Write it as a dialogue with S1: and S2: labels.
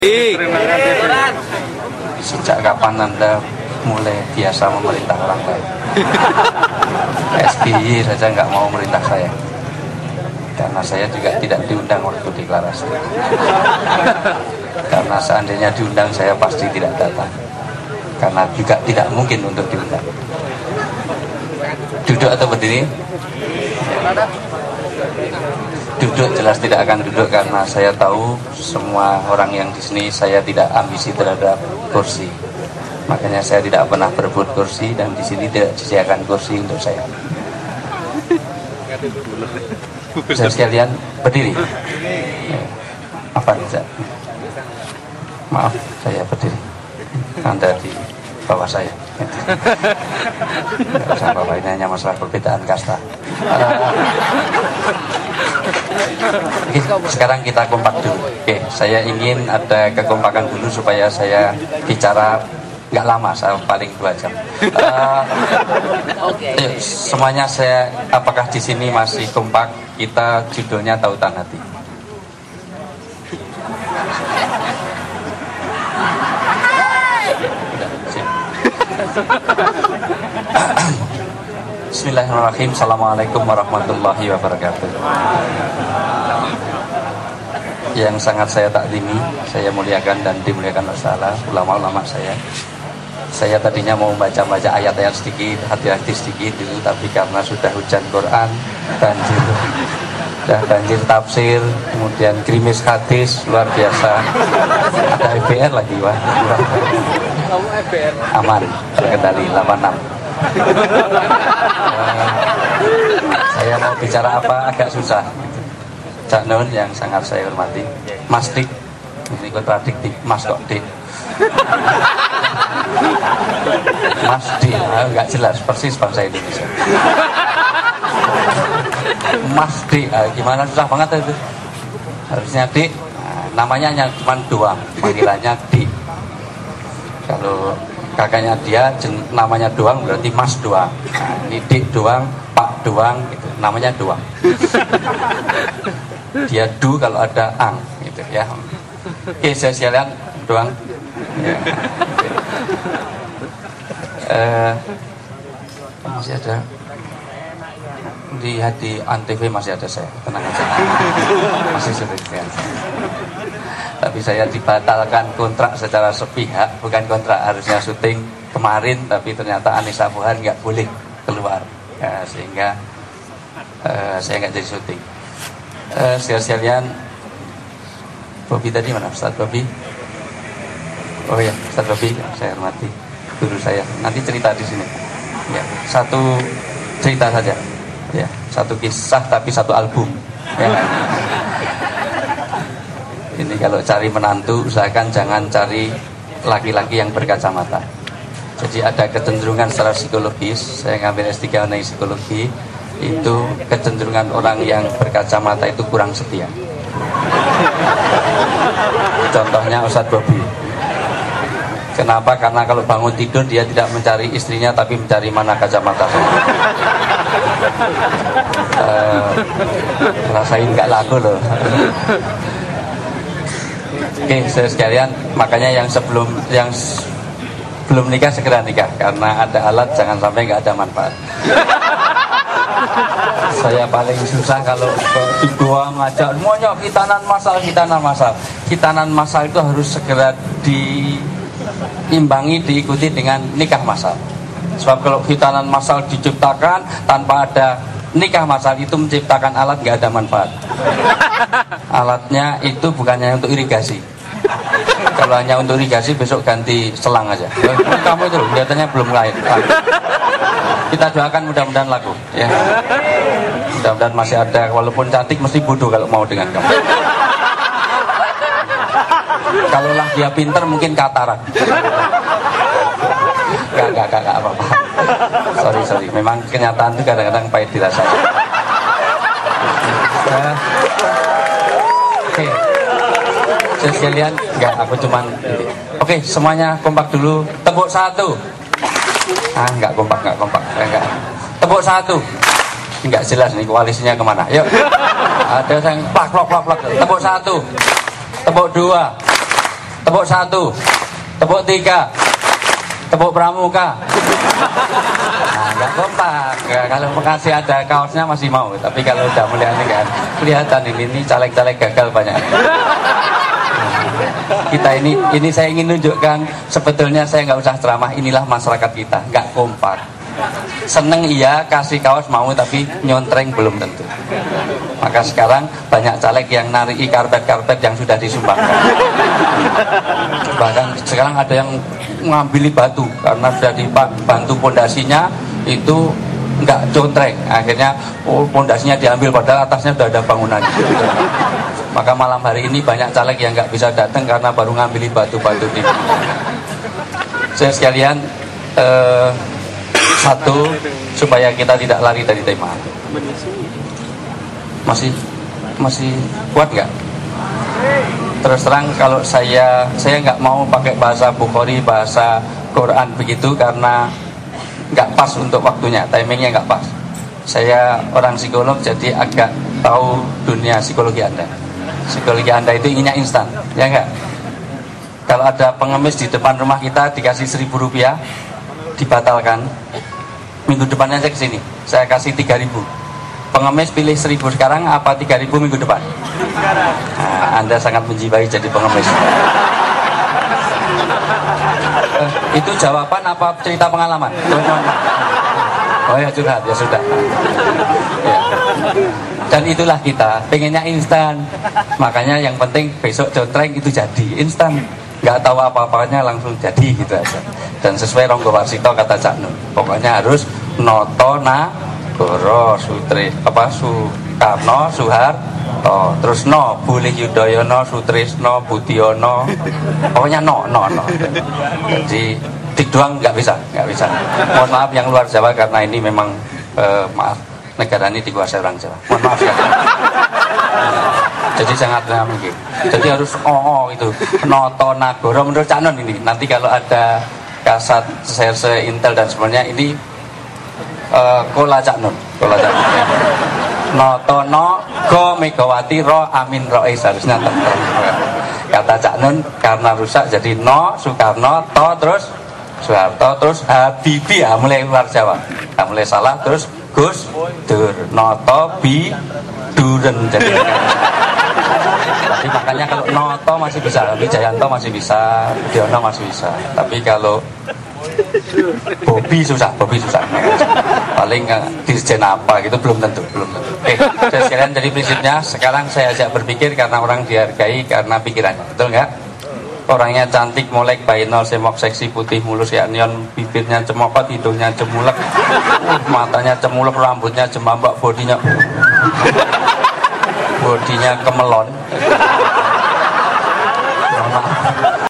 S1: Sejak kapan Anda mulai biasa memerintah orang lain? SBY saja nggak mau merintah saya, karena saya juga tidak diundang waktu deklarasi. Karena seandainya diundang saya pasti tidak datang, karena juga tidak mungkin untuk diundang. Duduk atau berdiri? Duduk, jelas tidak akan duduk, karena saya tahu semua orang yang di sini saya tidak ambisi terhadap kursi. Makanya saya tidak pernah berebut kursi, dan di sini tidak disediakan kursi untuk saya. Saya sekalian berdiri. Apa tidak? Maaf, saya berdiri. Anda di bawah saya. Sama Bapak, ini hanya masalah perbedaan kasta. Oke, sekarang kita kompak dulu. Oke, saya ingin ada kekompakan dulu supaya saya bicara nggak lama, saya paling 2 jam. Semuanya apakah di sini masih kompak? Kita judulnya Tautan Hati. Bismillahirrahmanirrahim. Assalamualaikum warahmatullahi wabarakatuh. Yang sangat saya taklimi, saya muliakan dan dimuliakan Allah, ulama-ulama saya. Saya tadinya mau baca ayat-ayat sedikit, hati-hati sedikit dulu, tapi karena sudah hujan Quran, banjir tafsir, kemudian gerimis hadis luar biasa. Ada FBR lagi, wah. Aman, terkendali 86. Saya mau bicara apa agak susah. Cak Nun yang sangat saya hormati, Mas Dik, ini kontradiktif, Mas kok Dik, Mas Dik, nggak jelas, persis bangsa Indonesia. Mas Dik, gimana, susah banget itu. Harusnya Dik, namanya hanya cuma doang, panggilannya Dik. Kalau kakaknya dia namanya doang berarti Mas doang. Nah, ini Dik doang, Pak doang, gitu. Namanya doang. Dia du kalau ada ang, gitu ya. Oke, saya sekalian doang. Ya. Masih ada di Antv, masih ada saya, tenang aja. Masih sudah. Tapi saya dibatalkan kontrak secara sepihak, bukan kontrak, harusnya syuting kemarin, tapi ternyata Anissa Pohan nggak boleh keluar, ya, sehingga saya nggak jadi syuting. Sekalian, Bobi tadi mana? Ustaz Bobi? Oh ya, Ustaz Bobi, saya hormati guru saya. Nanti cerita di sini. Ya, satu cerita saja. Ya, satu kisah tapi satu album. Ya. Ini kalau cari menantu, usahakan jangan cari laki-laki yang berkacamata. Jadi ada kecenderungan secara psikologis, saya ngambil S3 mengenai psikologi, itu kecenderungan orang yang berkacamata itu kurang setia. Contohnya Ustadz Bobi. Kenapa? Karena kalau bangun tidur dia tidak mencari istrinya, tapi mencari mana kacamata. Rasain nggak laku loh. Oke, saya sekalian, makanya yang belum nikah segera nikah, karena ada alat, jangan sampai nggak ada manfaat. Saya paling susah kalau dibuang ngajak semuanya khitanan masal itu harus segera diimbangi, diikuti dengan nikah masal. Sebab kalau khitanan masal diciptakan tanpa ada nikah masal, itu menciptakan alat nggak ada manfaat. Alatnya itu bukannya untuk irigasi. Kalau hanya untuk irigasi, besok ganti selang aja. Kamu itu kelihatannya belum lahir. Kita doakan mudah-mudahan laku, ya. Mudah-mudahan masih ada, walaupun cantik mesti bodoh kalau mau dengan kamu. Kalaulah dia pinter mungkin katarak. Gak apa-apa. Sorry. Memang kenyataan itu kadang-kadang pahit dirasakan. Oke. Saya sekalian, enggak, aku cuman ini. Oke, semuanya kompak dulu. Tepuk 1. Enggak kompak. Enggak. Tepuk 1. Enggak jelas nih koalisinya kemana. Yuk. Ada yang plak. Tepuk 1. Tepuk 2. tepuk 1, tepuk 3, tepuk pramuka. Nah, nggak kompak. Ya, kalau makasih ada kaosnya masih mau, tapi kalau udah mulai ini kan kelihatan ini caleg-caleg gagal banyak. Kita ini saya ingin nunjukkan sebetulnya saya nggak usah ceramah, inilah masyarakat kita, nggak kompak. Seneng iya, kasih kaos mau, tapi nyontreng belum tentu. Maka sekarang banyak caleg yang nariki karpet-karpet yang sudah disumbangkan. Bahkan sekarang ada yang mengambil batu karena sudah dibantu pondasinya itu nggak contreng. Akhirnya pondasinya diambil padahal atasnya sudah ada bangunan. Maka malam hari ini banyak caleg yang nggak bisa datang karena baru ngambil batu-batu di. Saya sekalian satu, supaya kita tidak lari dari tema. Masih kuat nggak? Terus terang kalau saya nggak mau pakai bahasa Bukhari, bahasa Quran begitu karena nggak pas untuk waktunya, timingnya nggak pas. Saya orang psikolog jadi agak tahu dunia psikologi Anda. Psikologi Anda itu inginnya instan, ya nggak? Kalau ada pengemis di depan rumah kita dikasih 1.000 rupiah, dibatalkan, minggu depannya saya kesini, saya kasih 3.000. Pengemis pilih 1.000 sekarang apa 3.000 minggu depan? Nah, Anda sangat menjiwai jadi pengemis. Itu jawaban apa cerita pengalaman? Oh ya curhat, ya sudah ya. Dan itulah kita, pengennya instan. Makanya yang penting besok contreng itu jadi instan, nggak tahu apa-apanya langsung jadi gitu aja. Dan sesuai Ronggo Warsito kata Cak Nun, pokoknya harus noto nagoro Soekarno Soeharto, terus no Buli Yudhoyono Sutrisno Budiono, pokoknya no. Jadi dik doang nggak bisa. Mohon maaf yang luar Jawa karena ini memang maaf, negara ini dikuasai orang Jawa. Mohon maaf sekali. Jadi sangat mungkin. Jadi harus itu noto nagoro menurut Cak Nun ini. Nanti kalau ada kasat serse intel dan sebenarnya ini kola Cak Nun. Noto no go Megawati ro amin rois harusnya tentu. Kata Cak Nun karena rusak jadi no Soekarno to terus Soeharto terus Habibie, ya mulai luar Jawa. Nah, mulai salah terus Gus Dur, noto bi duren jadi. Tapi makanya kalau noto masih bisa, Wijayanto masih bisa, Diono masih bisa. Tapi kalau Bobi susah. Paling dirjen apa gitu belum tentu. Oke, jadi sekalian dari prinsipnya sekarang saya ajak berpikir karena orang dihargai karena pikirannya, betul nggak? Orangnya cantik, molek, bainol, semok, seksi, putih, mulus, ya neon, bibirnya cemokot, hidungnya cemulek, matanya cemulek, rambutnya jembambak, bodinya kemelon.